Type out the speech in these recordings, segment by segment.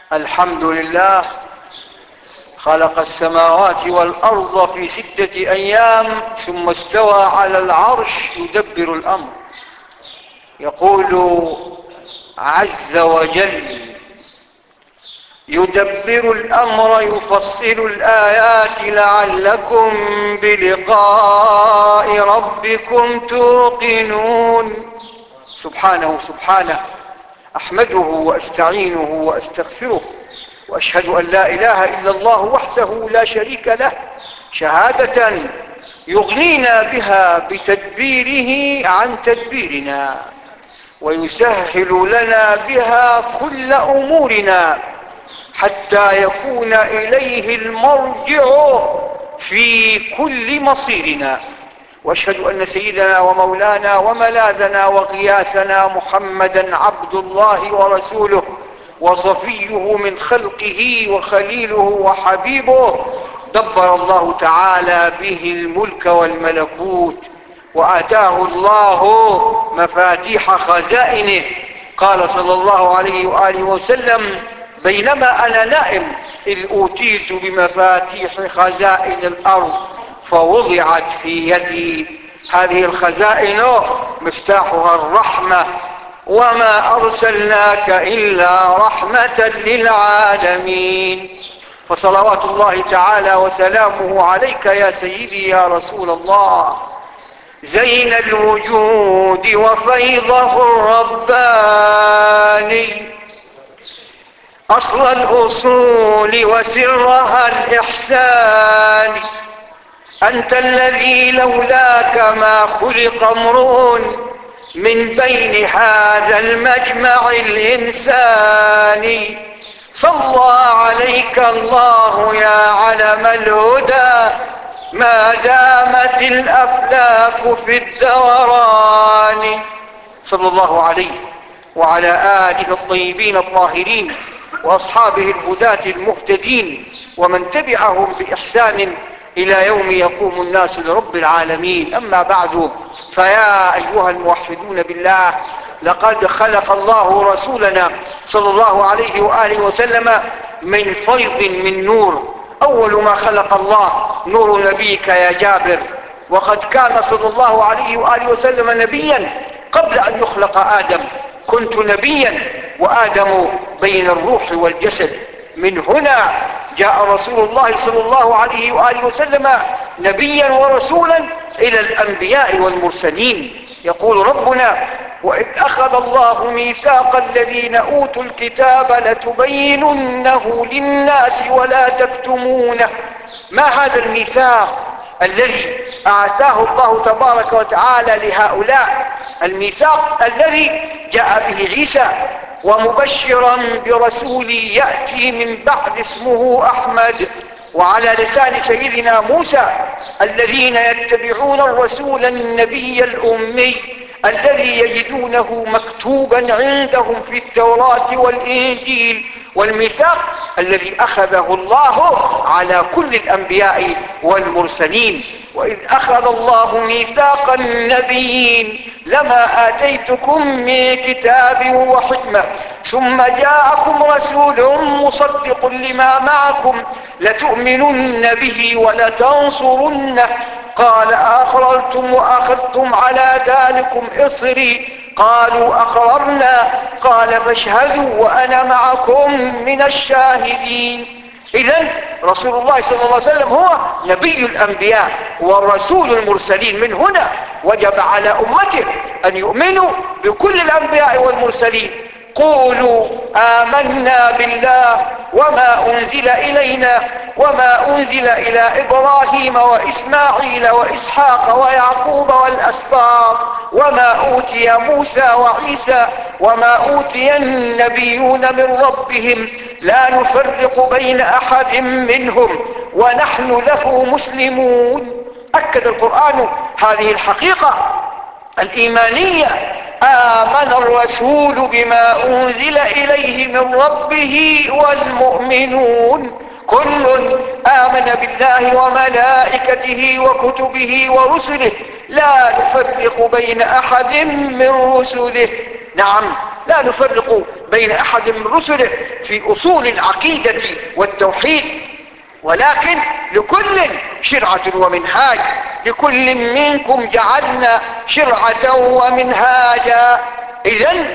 الحمد لله خلق السماوات والأرض في 6 أيام ثم استوى على العرش يدبر الأمر. يقول عز وجل: يدبر الأمر يفصل الآيات لعلكم بلقاء ربكم توقنون. سبحانه أحمده وأستعينه وأستغفره، وأشهد أن لا إله إلا الله وحده لا شريك له، شهادة يغنينا بها بتدبيره عن تدبيرنا، ويسهل لنا بها كل أمورنا حتى يكون إليه المرجع في كل مصيرنا. وأشهد أن سيدنا ومولانا وملاذنا وغياثنا محمدا عبد الله ورسوله وصفيه من خلقه وخليله وحبيبه، دبر الله تعالى به الملك والملكوت، وآتاه الله مفاتيح خزائنه. قال صلى الله عليه وآله وسلم: بينما أنا نائم إذ أوتيت بمفاتيح خزائن الأرض فوضعت في يدي. هذه الخزائن مفتاحها الرحمة، وما أرسلناك إلا رحمة للعالمين. فصلوات الله تعالى وسلامه عليك يا سيدي يا رسول الله، زين الوجود وفيضه الرباني، أصل الأصول وسرها الإحسان. أنت الذي لولاك ما خلق امرؤ من بين هذا المجمع الإنساني. صلى عليك الله يا علم الهدى ما دامت الأفلاك في الدوران. صلى الله عليه وعلى آله الطيبين الطاهرين وأصحابه الهداة المهتدين ومن تبعهم بإحسان إلى يوم يقوم الناس لرب العالمين. أما بعد، فيا أيها الموحدون بالله، لقد خلق الله رسولنا صلى الله عليه وآله وسلم من فيض من نور. أول ما خلق الله نور نبيك يا جابر، وقد كان صلى الله عليه وآله وسلم نبيا قبل أن يخلق آدم. كنت نبيا وآدم بين الروح والجسد. من هنا جاء رسول الله صلى الله عليه وآله وسلم نبيا ورسولا إلى الأنبياء والمرسلين. يقول ربنا: وإذ أخذ الله ميثاق الذين أوتوا الكتاب لتبيننه للناس ولا تكتمونه. ما هذا الميثاق الذي أعطاه الله تبارك وتعالى لهؤلاء؟ الميثاق الذي جاء به عيسى ومبشرا برسول يأتي من بعد اسمه أحمد، وعلى لسان سيدنا موسى: الذين يتبعون الرسول النبي الأمي الذي يجدونه مكتوبا عندهم في التوراة والإنجيل. والميثاق الذي أخذه الله على كل الأنبياء والمرسلين: وإذ أخذ الله ميثاق النبيين لما آتيتكم من كتاب وحكمة ثم جاءكم رسول مصدق لما معكم لتؤمنن به ولتنصرنه. قال: أقررتم وأخذتم على ذلكم إصري؟ قالوا: أقررنا. قال: فاشهدوا وأنا معكم من الشاهدين. إذن رسول الله صلى الله عليه وسلم هو نبي الأنبياء ورسول المرسلين. من هنا وجب على أمته أن يؤمنوا بكل الأنبياء والمرسلين. قولوا آمنا بالله وما أنزل إلينا وما أنزل إلى إبراهيم وإسماعيل وإسحاق ويعقوب والأسباط وما أوتي موسى وعيسى وما أوتي النبيون من ربهم لا نفرق بين أحد منهم ونحن له مسلمون. أكد القرآن هذه الحقيقة الإيمانية: آمن الرسول بما أنزل إليه من ربه والمؤمنون كل آمن بالله وملائكته وكتبه ورسله لا نفرق بين أحد من رسله. نعم، لا نفرق بين أحد من رسله في أصول العقيدة والتوحيد، ولكن لكل شرعة ومنهاج، لكل منكم جعلنا شرعة ومنهاجا. إذن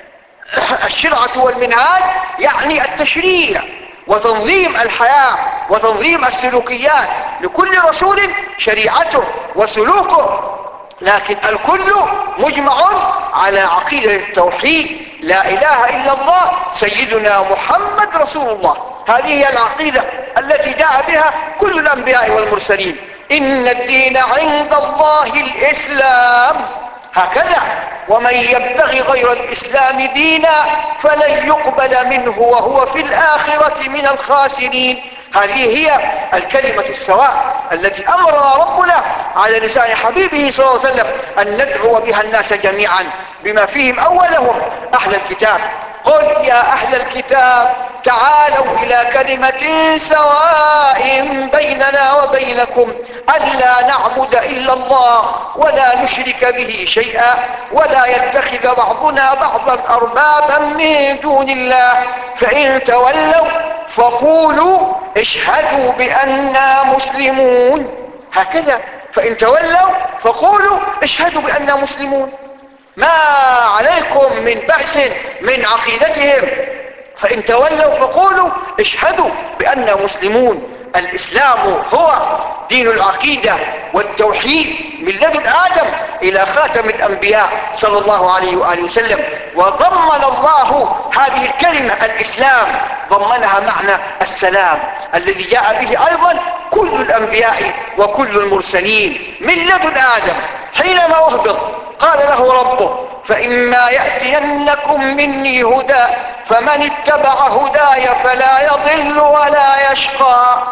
الشرعة والمنهاج يعني التشريع وتنظيم الحياة وتنظيم السلوكيات، لكل رسول شريعته وسلوكه، لكن الكل مجمع على عقيدة التوحيد، لا إله إلا الله سيدنا محمد رسول الله. هذه هي العقيدة التي جاء بها كل الأنبياء والمرسلين. إن الدين عند الله الإسلام، هكذا، ومن يبتغي غير الإسلام دينا فلن يقبل منه وهو في الآخرة من الخاسرين. هذه هي الكلمة السواء التي أمرنا ربنا على لسان حبيبه صلى الله عليه وسلم أن ندعو بها الناس جميعا، بما فيهم أولهم أهل الكتاب. قل يا أهل الكتاب تعالوا إلى كلمة سواء بيننا وبينكم ألا نعبد إلا الله ولا نشرك به شيئا ولا يتخذ بعضنا بعضا أربابا من دون الله فإن تولوا فقولوا اشهدوا بأننا مسلمون. هكذا، فإن تولوا فقولوا اشهدوا بأننا مسلمون. ما عليكم من بأس من عقيدتهم، فإن تولوا فقولوا اشهدوا بأننا مسلمون. الإسلام هو دين العقيدة والتوحيد من لدن آدم إلى خاتم الأنبياء صلى الله عليه وآله وسلم. وضمن الله هذه الكلمة الإسلام، ضمنها معنى السلام الذي جاء به أيضا كل الأنبياء وكل المرسلين من لدن آدم. حينما أهبط قال له ربه فإما يأتينكم مني هدى فمن اتبع هداي فلا يضل ولا يشقى.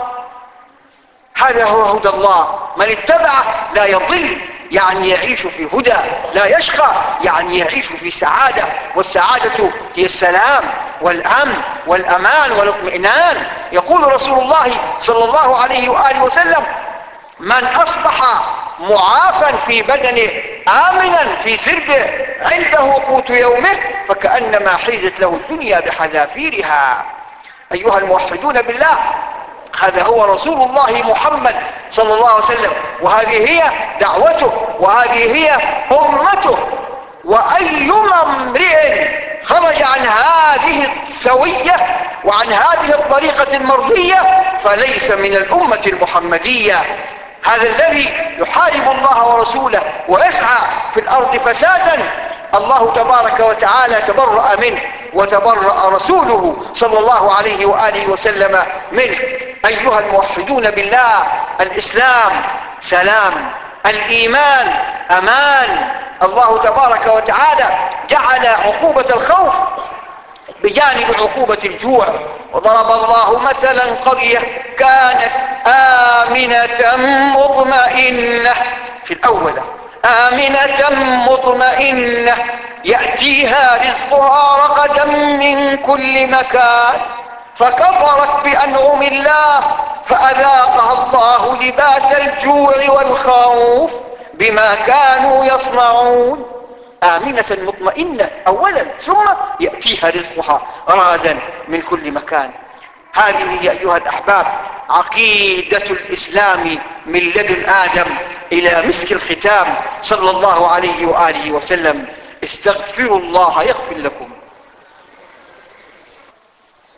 هذا هو هدى الله، من اتبعه لا يضل يعني يعيش في هدى، لا يشقى يعني يعيش في سعادة، والسعادة هي السلام والأمن والأمان والاطمئنان. يقول رسول الله صلى الله عليه وآله وسلم من أصبح معافا في بدنه آمنا في سربه عنده قوت يومه فكأنما حيزت له الدنيا بحذافيرها. أيها الموحدون بالله، هذا هو رسول الله محمد صلى الله عليه وسلم، وهذه هي دعوته وهذه هي أمته. وأيما امرئ خرج عن هذه السوية وعن هذه الطريقة المرضية فليس من الأمة المحمدية. هذا الذي يحارب الله ورسوله ويسعى في الأرض فسادا الله تبارك وتعالى تبرأ منه وتبرأ رسوله صلى الله عليه وآله وسلم منه. أيها الموحدون بالله، الإسلام سلام، الإيمان أمان. الله تبارك وتعالى جعل عقوبة الخوف بجانب عقوبة الجوع. وضرب الله مثلا قرية كانت آمنة مطمئنة في الأول، آمنة مطمئنة يأتيها رزقها رغدا من كل مكان فكفرت بأنعم الله فأذاقها الله لباس الجوع والخوف بما كانوا يصنعون. آمنة مطمئنة أولا، ثم يأتيها رزقها رغدا من كل مكان. هذه يا أيها الأحباب عقيدة الإسلام من لدن آدم إلى مسك الختام صلى الله عليه وآله وسلم. استغفروا الله يغفر لكم.